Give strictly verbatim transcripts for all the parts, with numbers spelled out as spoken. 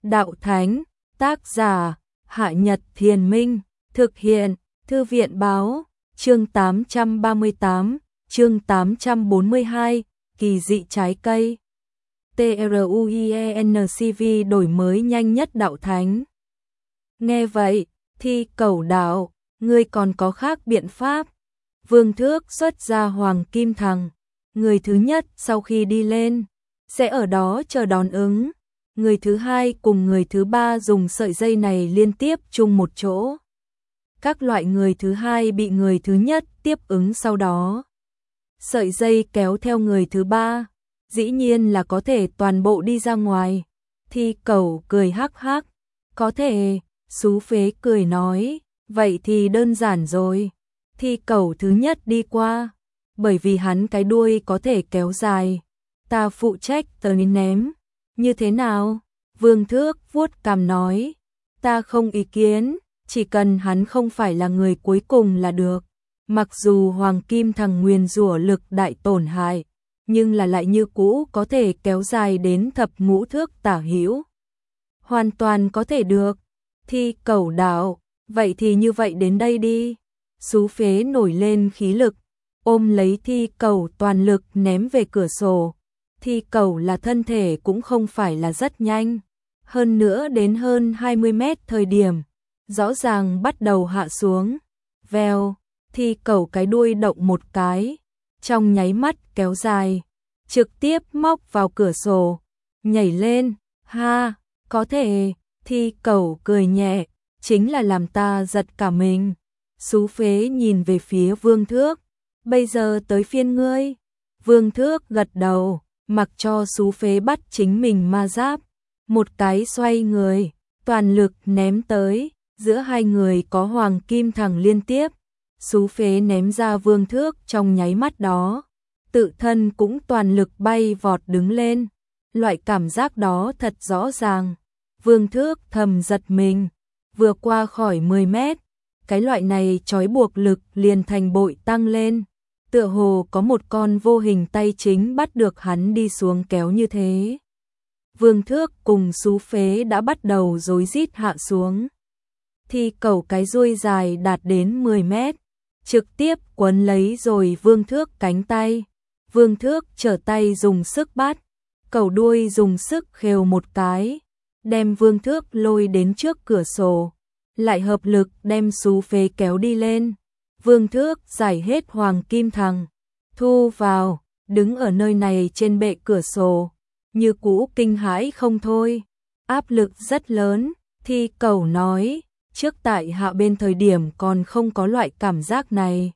Đạo Thánh, tác giả, Hạ Nhật Thiền Minh, thực hiện, Thư viện Báo, chương tám trăm ba mươi tám, chương tám trăm bốn mươi hai, kỳ dị trái cây. TRUIENCV đổi mới nhanh nhất Đạo Thánh. Nghe vậy, Thi Cẩu đạo, ngươi còn có khác biện pháp. Vương Thước xuất ra Hoàng Kim Thằng, người thứ nhất sau khi đi lên, sẽ ở đó chờ đón ứng. Người thứ hai cùng người thứ ba dùng sợi dây này liên tiếp chung một chỗ. Các loại người thứ hai bị người thứ nhất tiếp ứng sau đó. Sợi dây kéo theo người thứ ba, dĩ nhiên là có thể toàn bộ đi ra ngoài. Thi Cẩu cười hắc hắc, có thể, Sú Phế cười nói, vậy thì đơn giản rồi. Thi Cẩu thứ nhất đi qua, bởi vì hắn cái đuôi có thể kéo dài, ta phụ trách tới ném. Như thế nào? Vương Thước vuốt cằm nói, ta không ý kiến, chỉ cần hắn không phải là người cuối cùng là được. Mặc dù Hoàng Kim Thằng nguyền rủa lực đại tổn hại, nhưng là lại như cũ có thể kéo dài đến thập ngũ thước tả hữu. Hoàn toàn có thể được. Thi Cẩu đạo, vậy thì như vậy đến đây đi. Sú Phế nổi lên khí lực, ôm lấy Thi Cẩu toàn lực ném về cửa sổ. Thi Cẩu là thân thể cũng không phải là rất nhanh, hơn nữa đến hơn hai mươi mét thời điểm, rõ ràng bắt đầu hạ xuống. Vèo, Thi Cẩu cái đuôi động một cái, trong nháy mắt kéo dài, trực tiếp móc vào cửa sổ, nhảy lên, ha, có thể. Thi Cẩu cười nhẹ, chính là làm ta giật cả mình. Sú Phế nhìn về phía Vương Thước, bây giờ tới phiên ngươi. Vương Thước gật đầu, mặc cho Sú Phế bắt chính mình ma giáp, một cái xoay người, toàn lực ném tới, giữa hai người có Hoàng Kim Thằng liên tiếp. Sú Phế ném ra Vương Thước trong nháy mắt đó, tự thân cũng toàn lực bay vọt đứng lên, loại cảm giác đó thật rõ ràng. Vương Thước thầm giật mình, vừa qua khỏi mười mét, cái loại này trói buộc lực liền thành bội tăng lên, tựa hồ có một con vô hình tay chính bắt được hắn đi xuống kéo như thế. Vương Thước cùng Sú Phế đã bắt đầu rối rít hạ xuống. Thi Cẩu cái đuôi dài đạt đến mười mét, trực tiếp quấn lấy rồi Vương Thước cánh tay. Vương Thước trở tay dùng sức bắt, cẩu đuôi dùng sức khều một cái, đem Vương Thước lôi đến trước cửa sổ, lại hợp lực đem Sú Phế kéo đi lên. Vương Thước giải hết Hoàng Kim Thằng, thu vào, đứng ở nơi này trên bệ cửa sổ, như cũ kinh hãi không thôi. Áp lực rất lớn, Thi Cẩu nói, trước tại hạ bên thời điểm còn không có loại cảm giác này,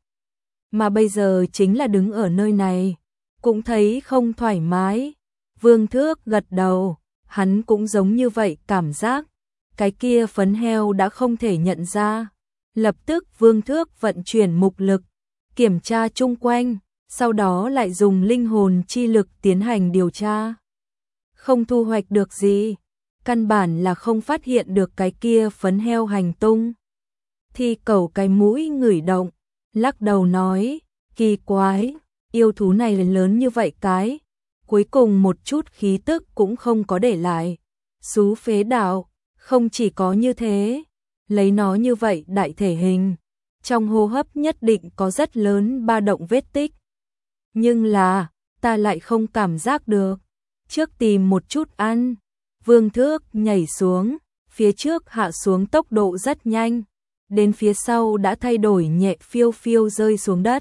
mà bây giờ chính là đứng ở nơi này, cũng thấy không thoải mái. Vương Thước gật đầu, hắn cũng giống như vậy cảm giác. Cái kia phấn heo đã không thể nhận ra. Lập tức Vương Thước vận chuyển mục lực, kiểm tra chung quanh, sau đó lại dùng linh hồn chi lực tiến hành điều tra. Không thu hoạch được gì, căn bản là không phát hiện được cái kia phấn heo hành tung. Thi Cẩu cái mũi ngửi động, lắc đầu nói, kỳ quái, yêu thú này là lớn như vậy cái, cuối cùng một chút khí tức cũng không có để lại. Sú Phế đạo, không chỉ có như thế, lấy nó như vậy đại thể hình, trong hô hấp nhất định có rất lớn ba động vết tích. Nhưng là, ta lại không cảm giác được. Trước tìm một chút ăn. Vương Thước nhảy xuống, phía trước hạ xuống tốc độ rất nhanh, đến phía sau đã thay đổi nhẹ phiêu phiêu rơi xuống đất.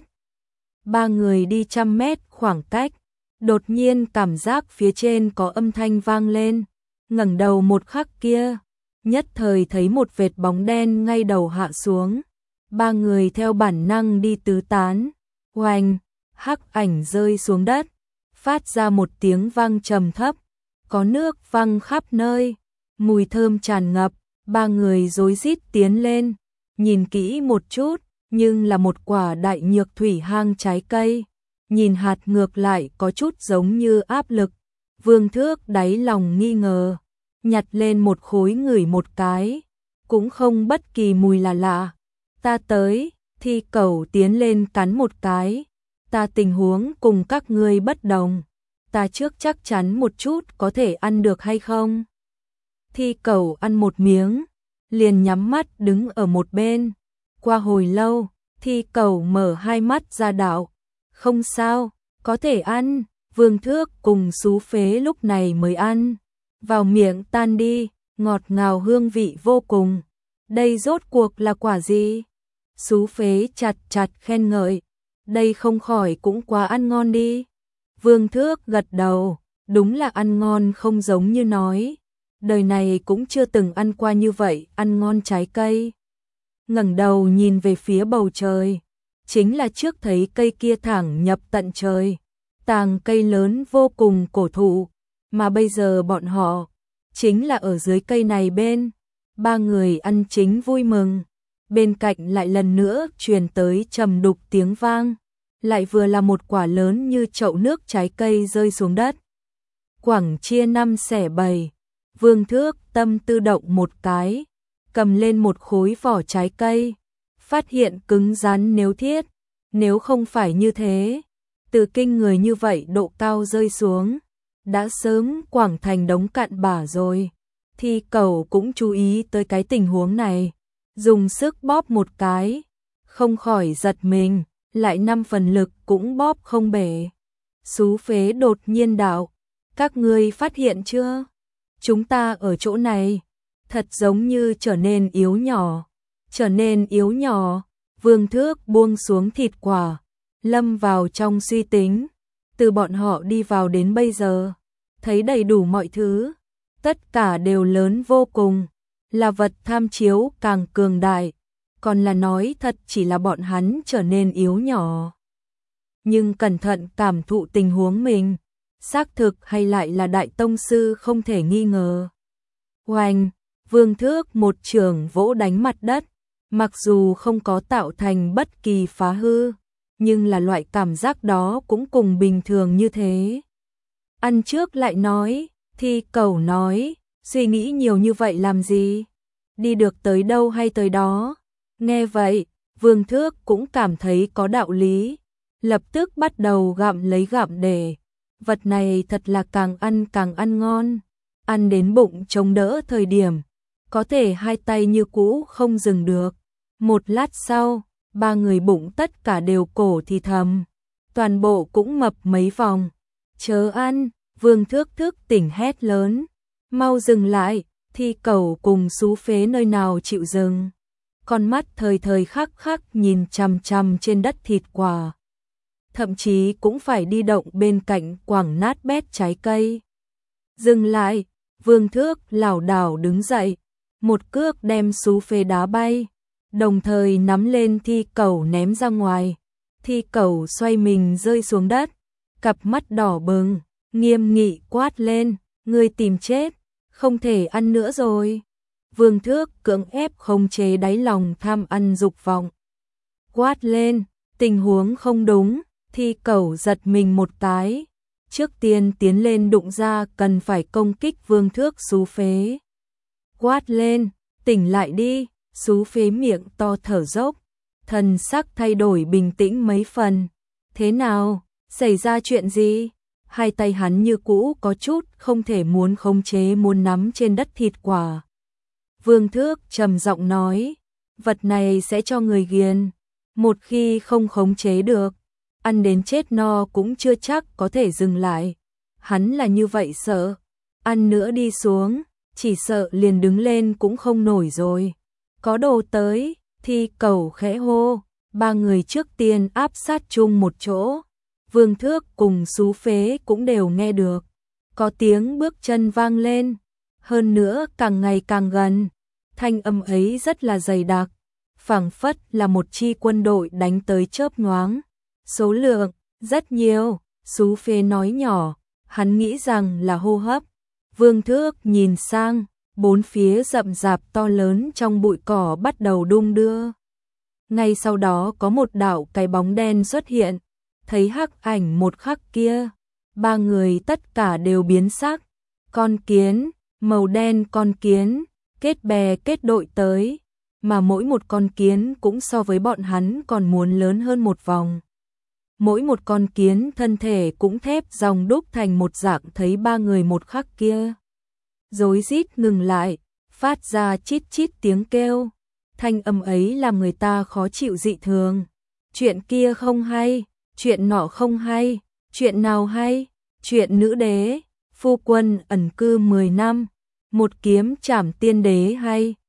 Ba người đi trăm mét khoảng cách, đột nhiên cảm giác phía trên có âm thanh vang lên, ngẩng đầu một khắc kia, nhất thời thấy một vệt bóng đen ngay đầu hạ xuống. Ba người theo bản năng đi tứ tán, oanh, hắc ảnh rơi xuống đất, phát ra một tiếng vang trầm thấp, có nước văng khắp nơi, mùi thơm tràn ngập. Ba người rối rít tiến lên, nhìn kỹ một chút, nhưng là một quả đại nhược thủy hang trái cây, nhìn hạt ngược lại có chút giống như áp lực. Vương Thước đáy lòng nghi ngờ, nhặt lên một khối ngửi một cái, cũng không bất kỳ mùi là lạ. Ta tới. Thi Cẩu tiến lên cắn một cái, ta tình huống cùng các ngươi bất đồng, ta trước chắc chắn một chút có thể ăn được hay không. Thi Cẩu ăn một miếng, liền nhắm mắt đứng ở một bên. Qua hồi lâu, Thi Cẩu mở hai mắt ra đạo, không sao, có thể ăn. Vương Thước cùng Sú Phế lúc này mới ăn, vào miệng tan đi, ngọt ngào hương vị vô cùng. Đây rốt cuộc là quả gì? Sú Phế chặt chặt khen ngợi, đây không khỏi cũng quá ăn ngon đi. Vương Thước gật đầu, đúng là ăn ngon không giống như nói. Đời này cũng chưa từng ăn qua như vậy, ăn ngon trái cây. Ngẩng đầu nhìn về phía bầu trời, chính là trước thấy cây kia thẳng nhập tận trời. Tàng cây lớn vô cùng cổ thụ, mà bây giờ bọn họ chính là ở dưới cây này bên. Ba người ăn chính vui mừng, bên cạnh lại lần nữa truyền tới trầm đục tiếng vang, lại vừa là một quả lớn như chậu nước trái cây rơi xuống đất. Quảng chia năm xẻ bảy, Vương Thước tâm tư động một cái, cầm lên một khối vỏ trái cây, phát hiện cứng rắn nếu thiết, nếu không phải như thế, từ kinh người như vậy độ cao rơi xuống, đã sớm quảng thành đống cặn bã rồi. Thi Cẩu cũng chú ý tới cái tình huống này, dùng sức bóp một cái, không khỏi giật mình, lại năm phần lực cũng bóp không bể. Sú Phế đột nhiên đạo, các ngươi phát hiện chưa? Chúng ta ở chỗ này, thật giống như trở nên yếu nhỏ, trở nên yếu nhỏ. Vương Thước buông xuống thịt quả, lâm vào trong suy tính, từ bọn họ đi vào đến bây giờ, thấy đầy đủ mọi thứ, tất cả đều lớn vô cùng, là vật tham chiếu càng cường đại, còn là nói thật chỉ là bọn hắn trở nên yếu nhỏ. Nhưng cẩn thận cảm thụ tình huống mình, xác thực hay lại là đại tông sư không thể nghi ngờ. Oanh, Vương Thước một chưởng vỗ đánh mặt đất, mặc dù không có tạo thành bất kỳ phá hư, nhưng là loại cảm giác đó cũng cùng bình thường như thế. Ăn trước lại nói, Thi Cẩu nói, suy nghĩ nhiều như vậy làm gì? Đi được tới đâu hay tới đó? Nghe vậy, Vương Thước cũng cảm thấy có đạo lý, lập tức bắt đầu gặm lấy gặm để. Vật này thật là càng ăn càng ăn ngon, ăn đến bụng chống đỡ thời điểm, có thể hai tay như cũ không dừng được. Một lát sau, ba người bụng tất cả đều cổ thì thầm, toàn bộ cũng mập mấy vòng. Chớ ăn, Vương Thước thức tỉnh hét lớn, mau dừng lại. Thi Cẩu cùng Sú Phế nơi nào chịu dừng, con mắt thời thời khắc khắc nhìn chằm chằm trên đất thịt quả, thậm chí cũng phải đi động bên cạnh quẳng nát bét trái cây. Dừng lại, Vương Thước lảo đảo đứng dậy, một cước đem Sú Phế đá bay, đồng thời nắm lên Thi Cẩu ném ra ngoài. Thi Cẩu xoay mình rơi xuống đất, cặp mắt đỏ bừng, nghiêm nghị quát lên, ngươi tìm chết, không thể ăn nữa rồi. Vương Thước cưỡng ép khống chế đáy lòng tham ăn dục vọng, quát lên, tình huống không đúng. Thi Cẩu giật mình một cái, trước tiên tiến lên đụng ra cần phải công kích Vương Thước. Sú Phế quát lên, tỉnh lại đi. Sú Phế miệng to thở dốc, thần sắc thay đổi bình tĩnh mấy phần. Thế nào, xảy ra chuyện gì? Hai tay hắn như cũ có chút không thể muốn khống chế muốn nắm trên đất thịt quả. Vương Thước trầm giọng nói, vật này sẽ cho người ghiền, một khi không khống chế được, ăn đến chết no cũng chưa chắc có thể dừng lại. Hắn là như vậy sợ, ăn nữa đi xuống, chỉ sợ liền đứng lên cũng không nổi rồi. Có đồ tới, Thi Cẩu khẽ hô, ba người trước tiên áp sát chung một chỗ. Vương Thước cùng Sú Phế cũng đều nghe được, có tiếng bước chân vang lên, hơn nữa càng ngày càng gần, thanh âm ấy rất là dày đặc, phảng phất là một chi quân đội đánh tới chớp nhoáng. Số lượng rất nhiều, Sú Phế nói nhỏ, hắn nghĩ rằng là hô hấp. Vương Thước nhìn sang, bốn phía rậm rạp to lớn trong bụi cỏ bắt đầu đung đưa. Ngay sau đó có một đạo cái bóng đen xuất hiện, thấy hắc ảnh một khắc kia, ba người tất cả đều biến sắc. Con kiến, màu đen con kiến, kết bè kết đội tới, mà mỗi một con kiến cũng so với bọn hắn còn muốn lớn hơn một vòng. Mỗi một con kiến thân thể cũng thép dòng đúc thành một dạng, thấy ba người một khắc kia. rối rít ngừng lại, phát ra chít chít tiếng kêu. Thanh âm ấy làm người ta khó chịu dị thường. Chuyện kia không hay, chuyện nọ không hay, chuyện nào hay? Chuyện nữ đế, phu quân ẩn cư mười năm, một kiếm trảm tiên đế hay?